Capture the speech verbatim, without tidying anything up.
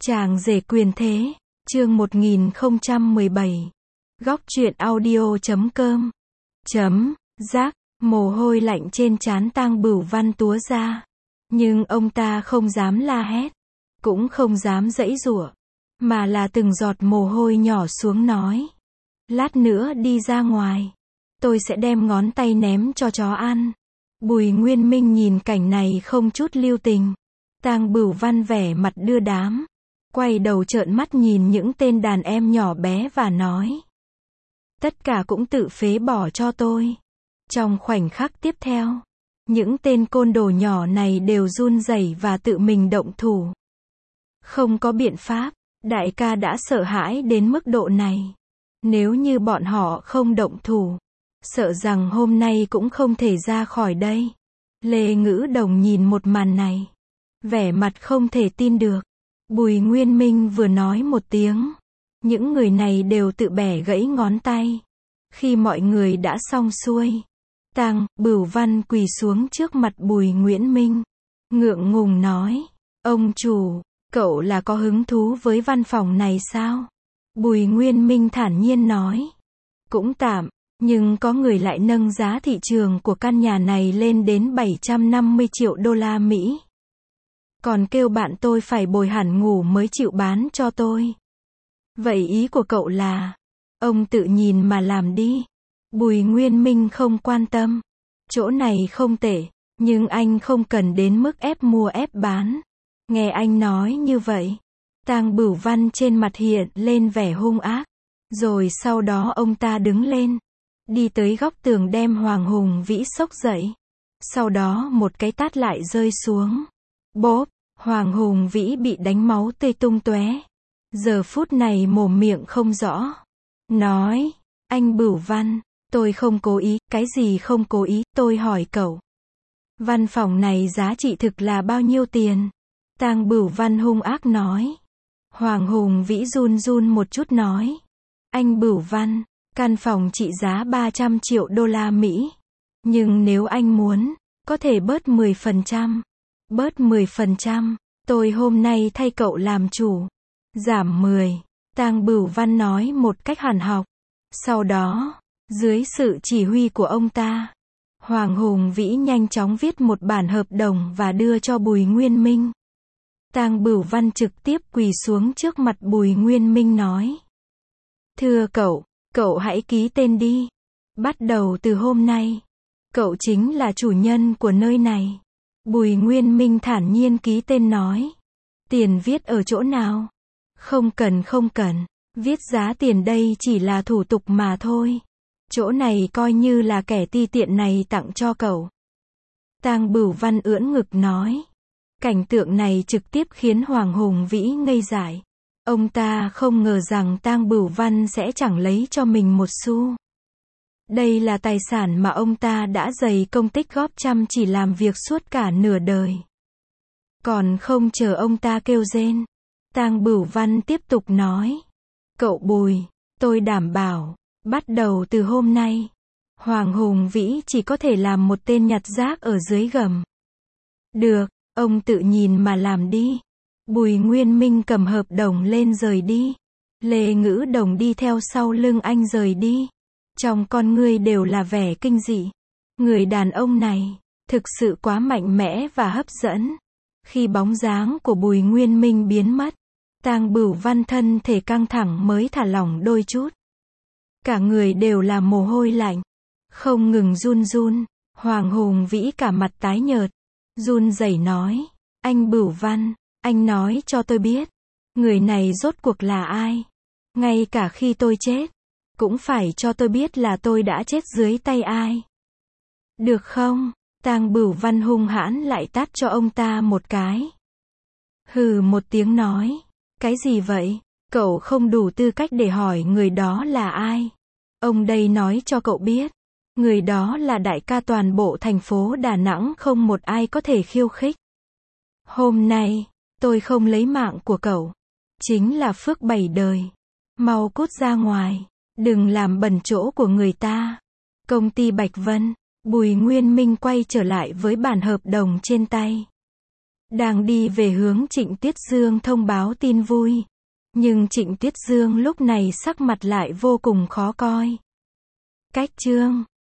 Chàng rể quyền thế, chương một nghìn không trăm mười bảy. Góc truyện audio chấm com. Chấm, giác, mồ hôi lạnh trên trán Tang Bửu Văn túa ra. Nhưng ông ta không dám la hét, cũng không dám giãy giụa, mà là từng giọt mồ hôi nhỏ xuống nói. Lát nữa đi ra ngoài, tôi sẽ đem ngón tay ném cho chó ăn. Bùi Nguyên Minh nhìn cảnh này không chút lưu tình. Tang Bửu Văn vẻ mặt đưa đám, quay đầu trợn mắt nhìn những tên đàn em nhỏ bé và nói. Tất cả cũng tự phế bỏ cho tôi. Trong khoảnh khắc tiếp theo, những tên côn đồ nhỏ này đều run rẩy và tự mình động thủ. Không có biện pháp, đại ca đã sợ hãi đến mức độ này. Nếu như bọn họ không động thủ, sợ rằng hôm nay cũng không thể ra khỏi đây. Lê Ngữ Đồng nhìn một màn này, vẻ mặt không thể tin được. Bùi Nguyên Minh vừa nói một tiếng, những người này đều tự bẻ gãy ngón tay. Khi mọi người đã xong xuôi, Tang Bửu Văn quỳ xuống trước mặt Bùi Nguyễn Minh, ngượng ngùng nói, ông chủ, cậu là có hứng thú với văn phòng này sao? Bùi Nguyên Minh thản nhiên nói, cũng tạm, nhưng có người lại nâng giá thị trường của căn nhà này lên đến bảy trăm năm mươi triệu đô la Mỹ. Còn kêu bạn tôi phải bồi hẳn ngủ mới chịu bán cho tôi. Vậy ý của cậu là, ông tự nhìn mà làm đi. Bùi Nguyên Minh không quan tâm. Chỗ này không tệ, nhưng anh không cần đến mức ép mua ép bán. Nghe anh nói như vậy, Tang Bửu Văn trên mặt hiện lên vẻ hung ác. Rồi sau đó ông ta đứng lên, đi tới góc tường đem Hoàng Hùng Vĩ xốc dậy. Sau đó một cái tát lại rơi xuống. Bốp, Hoàng Hùng Vĩ bị đánh máu tươi tung tóe. Giờ phút này mồm miệng không rõ. Nói, anh Bửu Văn, tôi không cố ý, cái gì không cố ý, tôi hỏi cậu. Văn phòng này giá trị thực là bao nhiêu tiền? Tang Bửu Văn hung ác nói. Hoàng Hùng Vĩ run run một chút nói. Anh Bửu Văn, căn phòng trị giá ba trăm triệu đô la Mỹ. Nhưng nếu anh muốn, có thể bớt mười phần trăm. Bớt mười phần trăm, tôi hôm nay thay cậu làm chủ. Giảm mười, Tang Bửu Văn nói một cách hàn học. Sau đó, dưới sự chỉ huy của ông ta, Hoàng Hùng Vĩ nhanh chóng viết một bản hợp đồng và đưa cho Bùi Nguyên Minh. Tang Bửu Văn trực tiếp quỳ xuống trước mặt Bùi Nguyên Minh nói. Thưa cậu, cậu hãy ký tên đi. Bắt đầu từ hôm nay, cậu chính là chủ nhân của nơi này. Bùi Nguyên Minh thản nhiên ký tên nói. Tiền viết ở chỗ nào? Không cần không cần, viết giá tiền đây chỉ là thủ tục mà thôi. Chỗ này coi như là kẻ ti tiện này tặng cho cậu. Tang Bửu Văn ưỡn ngực nói. Cảnh tượng này trực tiếp khiến Hoàng Hùng Vĩ ngây dại. Ông ta không ngờ rằng Tang Bửu Văn sẽ chẳng lấy cho mình một xu. Đây là tài sản mà ông ta đã dày công tích góp chăm chỉ làm việc suốt cả nửa đời. Còn không chờ ông ta kêu rên, Tang Bửu Văn tiếp tục nói. Cậu Bùi, tôi đảm bảo, bắt đầu từ hôm nay, Hoàng Hùng Vĩ chỉ có thể làm một tên nhặt rác ở dưới gầm. Được, ông tự nhìn mà làm đi. Bùi Nguyên Minh cầm hợp đồng lên rời đi. Lê Ngữ Đồng đi theo sau lưng anh rời đi. Trong con ngươi đều là vẻ kinh dị. Người đàn ông này, thực sự quá mạnh mẽ và hấp dẫn. Khi bóng dáng của Bùi Nguyên Minh biến mất, Tang Bửu Văn thân thể căng thẳng mới thả lỏng đôi chút. Cả người đều là mồ hôi lạnh, không ngừng run run. Hoàng Hùng Vĩ cả mặt tái nhợt, run rẩy nói. Anh Bửu Văn, anh nói cho tôi biết, người này rốt cuộc là ai? Ngay cả khi tôi chết, cũng phải cho tôi biết là tôi đã chết dưới tay ai. Được không? Tang Bửu Văn hung hãn lại tát cho ông ta một cái. Hừ một tiếng nói. Cái gì vậy? Cậu không đủ tư cách để hỏi người đó là ai. Ông đây nói cho cậu biết. Người đó là đại ca toàn bộ thành phố Đà Nẵng, không một ai có thể khiêu khích. Hôm nay, tôi không lấy mạng của cậu. Chính là phước bảy đời. Mau cút ra ngoài. Đừng làm bẩn chỗ của người ta. Công ty Bạch Vân. Bùi Nguyên Minh quay trở lại với bản hợp đồng trên tay. đang đi về hướng Trịnh Tuyết Dương thông báo tin vui. Nhưng Trịnh Tuyết Dương lúc này sắc mặt lại vô cùng khó coi. Cách chương